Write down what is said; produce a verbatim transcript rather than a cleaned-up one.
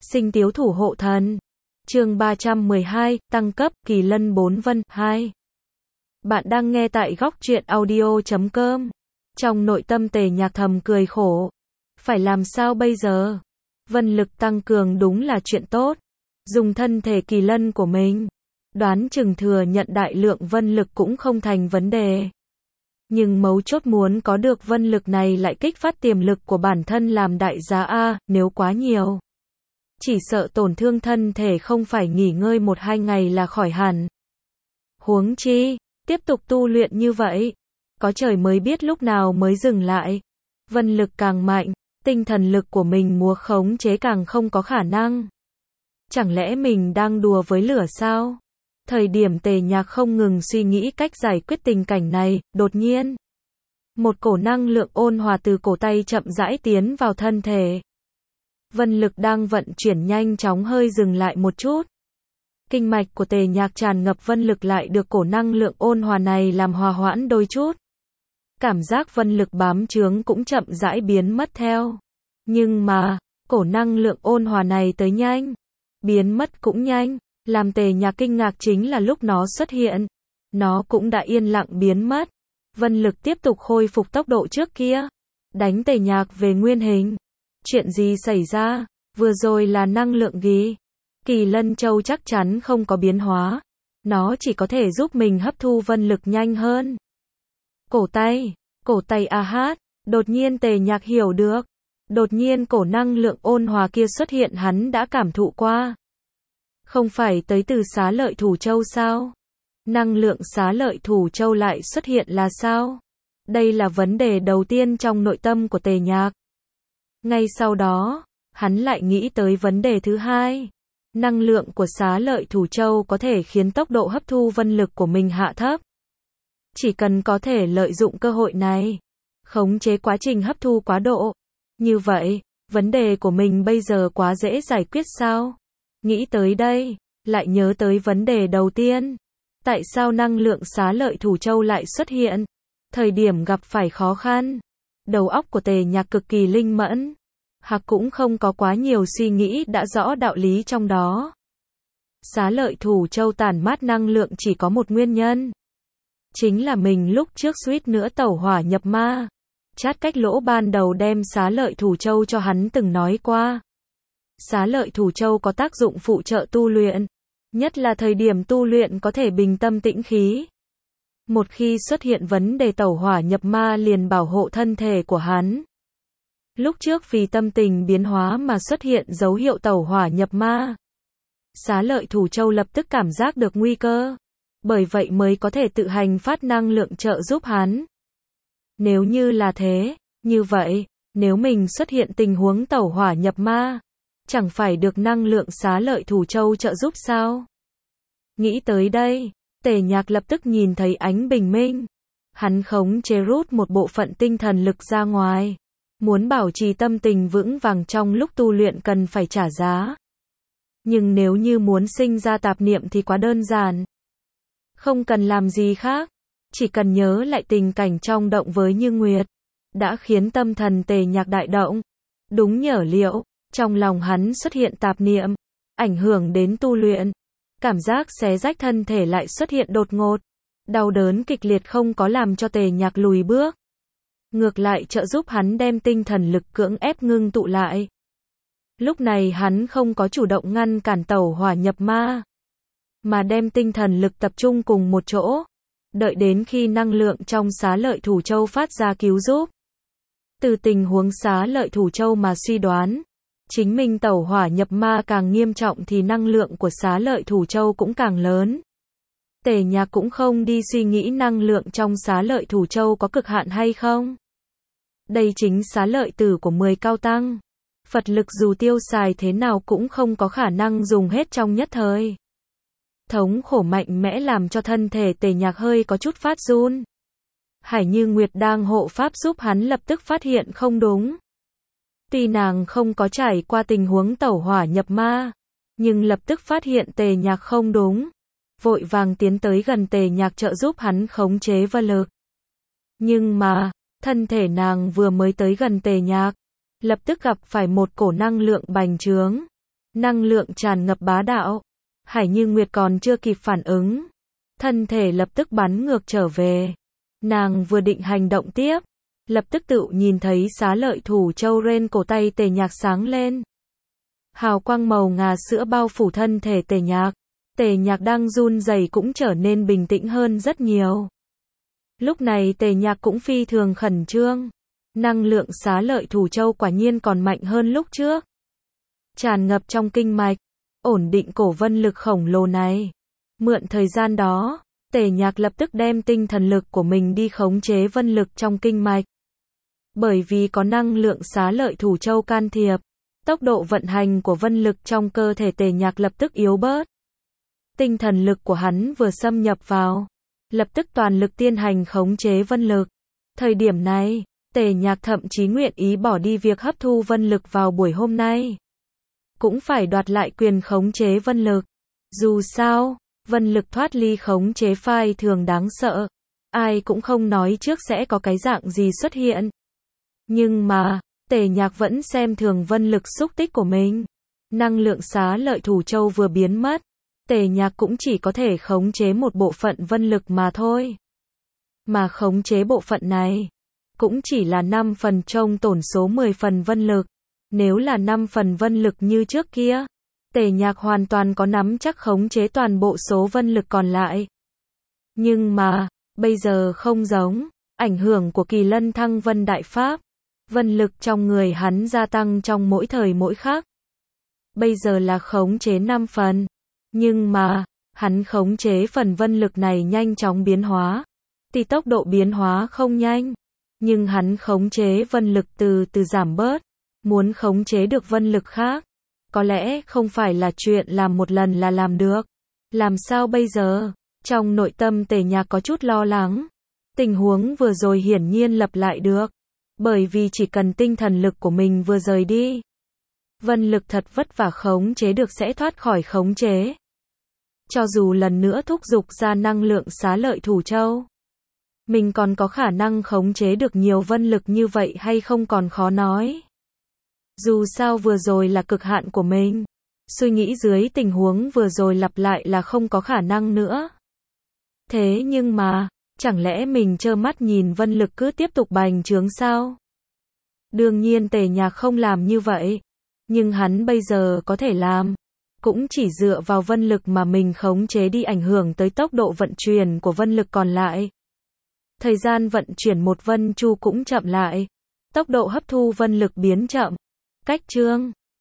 Sinh tiếu thủ hộ thần. Chương ba trăm mười hai, tăng cấp, Kỳ Lân bốn vân, hai. Bạn đang nghe tại góc truyện audio chấm com. Trong nội tâm Tề Nhạc thầm cười khổ. Phải làm sao bây giờ? Vân lực tăng cường đúng là chuyện tốt. Dùng thân thể kỳ lân của mình. Đoán chừng thừa nhận đại lượng vân lực cũng không thành vấn đề. Nhưng mấu chốt muốn có được vân lực này lại kích phát tiềm lực của bản thân làm đại giá A, nếu quá nhiều. Chỉ sợ tổn thương thân thể không phải nghỉ ngơi một hai ngày là khỏi hẳn. Huống chi, tiếp tục tu luyện như vậy. Có trời mới biết lúc nào mới dừng lại. Vân lực càng mạnh, tinh thần lực của mình múa khống chế càng không có khả năng. Chẳng lẽ mình đang đùa với lửa sao? Thời điểm Tề Nhạc không ngừng suy nghĩ cách giải quyết tình cảnh này, đột nhiên. Một cổ năng lượng ôn hòa từ cổ tay chậm rãi tiến vào thân thể. Vân lực đang vận chuyển nhanh chóng hơi dừng lại một chút. Kinh mạch của Tề Nhạc tràn ngập vân lực lại được cổ năng lượng ôn hòa này làm hòa hoãn đôi chút. Cảm giác vân lực bám chướng cũng chậm rãi biến mất theo. Nhưng mà, cổ năng lượng ôn hòa này tới nhanh. Biến mất cũng nhanh. Làm Tề Nhạc kinh ngạc chính là lúc nó xuất hiện. Nó cũng đã yên lặng biến mất. Vân lực tiếp tục khôi phục tốc độ trước kia. Đánh Tề Nhạc về nguyên hình. Chuyện gì xảy ra? Vừa rồi là năng lượng gì? Kỳ Lân Châu chắc chắn không có biến hóa. Nó chỉ có thể giúp mình hấp thu vân lực nhanh hơn. Cổ tay, cổ tay a hát, đột nhiên Tề Nhạc hiểu được. Đột nhiên cổ năng lượng ôn hòa kia xuất hiện hắn đã cảm thụ qua. Không phải tới từ Xá Lợi Thủ Châu sao? Năng lượng Xá Lợi Thủ Châu lại xuất hiện là sao? Đây là vấn đề đầu tiên trong nội tâm của Tề Nhạc. Ngay sau đó, hắn lại nghĩ tới vấn đề thứ hai. Năng lượng của Xá Lợi Thủ Châu có thể khiến tốc độ hấp thu vân lực của mình hạ thấp. Chỉ cần có thể lợi dụng cơ hội này, khống chế quá trình hấp thu quá độ. Như vậy, vấn đề của mình bây giờ quá dễ giải quyết sao? Nghĩ tới đây, lại nhớ tới vấn đề đầu tiên. Tại sao năng lượng Xá Lợi Thủ Châu lại xuất hiện? Thời điểm gặp phải khó khăn, đầu óc của Tề Nhạc cực kỳ linh mẫn. Hoặc cũng không có quá nhiều suy nghĩ đã rõ đạo lý trong đó. Xá Lợi Thủ Châu tản mát năng lượng chỉ có một nguyên nhân. Chính là mình lúc trước suýt nữa tẩu hỏa nhập ma. Chát cách lỗ ban đầu đem Xá Lợi Thủ Châu cho hắn từng nói qua. Xá Lợi Thủ Châu có tác dụng phụ trợ tu luyện. Nhất là thời điểm tu luyện có thể bình tâm tĩnh khí. Một khi xuất hiện vấn đề tẩu hỏa nhập ma liền bảo hộ thân thể của hắn. Lúc trước vì tâm tình biến hóa mà xuất hiện dấu hiệu tẩu hỏa nhập ma. Xá Lợi Thủ Châu lập tức cảm giác được nguy cơ. Bởi vậy mới có thể tự hành phát năng lượng trợ giúp hắn. Nếu như là thế, như vậy, nếu mình xuất hiện tình huống tẩu hỏa nhập ma, chẳng phải được năng lượng Xá Lợi Thủ Châu trợ giúp sao? Nghĩ tới đây, Tề Nhạc lập tức nhìn thấy ánh bình minh. Hắn khống chế rút một bộ phận tinh thần lực ra ngoài. Muốn bảo trì tâm tình vững vàng trong lúc tu luyện cần phải trả giá. Nhưng nếu như muốn sinh ra tạp niệm thì quá đơn giản. Không cần làm gì khác. Chỉ cần nhớ lại tình cảnh trong động với Như Nguyệt. Đã khiến tâm thần Tề Nhạc đại động. Đúng nhở liệu, trong lòng hắn xuất hiện tạp niệm. Ảnh hưởng đến tu luyện. Cảm giác xé rách thân thể lại xuất hiện đột ngột. Đau đớn kịch liệt không có làm cho Tề Nhạc lùi bước. Ngược lại trợ giúp hắn đem tinh thần lực cưỡng ép ngưng tụ lại. Lúc này hắn không có chủ động ngăn cản tẩu hỏa nhập ma. Mà đem tinh thần lực tập trung cùng một chỗ. Đợi đến khi năng lượng trong Xá Lợi Thủ Châu phát ra cứu giúp. Từ tình huống Xá Lợi Thủ Châu mà suy đoán. Chính mình tẩu hỏa nhập ma càng nghiêm trọng thì năng lượng của Xá Lợi Thủ Châu cũng càng lớn. Tề Nhạc cũng không đi suy nghĩ năng lượng trong Xá Lợi Thủ Châu có cực hạn hay không. Đây chính xá lợi tử của mười cao tăng. Phật lực dù tiêu xài thế nào cũng không có khả năng dùng hết trong nhất thời. Thống khổ mạnh mẽ làm cho thân thể Tề Nhạc hơi có chút phát run. Hải Như Nguyệt đang hộ pháp giúp hắn lập tức phát hiện không đúng. Tuy nàng không có trải qua tình huống tẩu hỏa nhập ma, nhưng lập tức phát hiện Tề Nhạc không đúng. Vội vàng tiến tới gần Tề Nhạc trợ giúp hắn khống chế vân lực. Nhưng mà, thân thể nàng vừa mới tới gần Tề Nhạc, lập tức gặp phải một cổ năng lượng bành trướng. Năng lượng tràn ngập bá đạo. Hải Như Nguyệt còn chưa kịp phản ứng, thân thể lập tức bắn ngược trở về. Nàng vừa định hành động tiếp, lập tức tự nhìn thấy xá lợi thủ châu ren cổ tay Tề Nhạc sáng lên. Hào quang màu ngà sữa bao phủ thân thể Tề Nhạc. Tề Nhạc đang run rẩy cũng trở nên bình tĩnh hơn rất nhiều. Lúc này Tề Nhạc cũng phi thường khẩn trương. Năng lượng xá lợi thủ châu quả nhiên còn mạnh hơn lúc trước. Tràn ngập trong kinh mạch, ổn định cổ vân lực khổng lồ này. Mượn thời gian đó, Tề Nhạc lập tức đem tinh thần lực của mình đi khống chế vân lực trong kinh mạch. Bởi vì có năng lượng xá lợi thủ châu can thiệp, tốc độ vận hành của vân lực trong cơ thể Tề Nhạc lập tức yếu bớt. Tinh thần lực của hắn vừa xâm nhập vào, lập tức toàn lực tiến hành khống chế vân lực. Thời điểm này, Tề Nhạc thậm chí nguyện ý bỏ đi việc hấp thu vân lực vào buổi hôm nay. Cũng phải đoạt lại quyền khống chế vân lực. Dù sao, vân lực thoát ly khống chế phai thường đáng sợ. Ai cũng không nói trước sẽ có cái dạng gì xuất hiện. Nhưng mà, Tề Nhạc vẫn xem thường vân lực xúc tích của mình. Năng lượng xá lợi thủ châu vừa biến mất, Tề Nhạc cũng chỉ có thể khống chế một bộ phận vân lực mà thôi. Mà khống chế bộ phận này, cũng chỉ là năm phần trong tổng số mười phần vân lực. Nếu là năm phần vân lực như trước kia, Tề Nhạc hoàn toàn có nắm chắc khống chế toàn bộ số vân lực còn lại. Nhưng mà, bây giờ không giống, ảnh hưởng của Kỳ Lân Thăng Vân Đại Pháp, vân lực trong người hắn gia tăng trong mỗi thời mỗi khắc. Bây giờ là khống chế năm phần, nhưng mà, hắn khống chế phần vân lực này nhanh chóng biến hóa. Tuy tốc độ biến hóa không nhanh, nhưng hắn khống chế vân lực từ từ giảm bớt. Muốn khống chế được vân lực khác, có lẽ không phải là chuyện làm một lần là làm được. Làm sao bây giờ? Trong nội tâm Tề Nhạc có chút lo lắng. Tình huống vừa rồi hiển nhiên lặp lại được. Bởi vì chỉ cần tinh thần lực của mình vừa rời đi, vân lực thật vất vả khống chế được sẽ thoát khỏi khống chế. Cho dù lần nữa thúc giục ra năng lượng xá lợi thủ châu, mình còn có khả năng khống chế được nhiều vân lực như vậy hay không còn khó nói. Dù sao vừa rồi là cực hạn của mình. Suy nghĩ dưới tình huống vừa rồi lặp lại là không có khả năng nữa. Thế nhưng mà, chẳng lẽ mình trơ mắt nhìn vân lực cứ tiếp tục bành trướng sao? Đương nhiên Tề Nhạc không làm như vậy. Nhưng hắn bây giờ có thể làm. Cũng chỉ dựa vào vân lực mà mình khống chế đi ảnh hưởng tới tốc độ vận chuyển của vân lực còn lại. Thời gian vận chuyển một vân chu cũng chậm lại. Tốc độ hấp thu vân lực biến chậm. Cách chương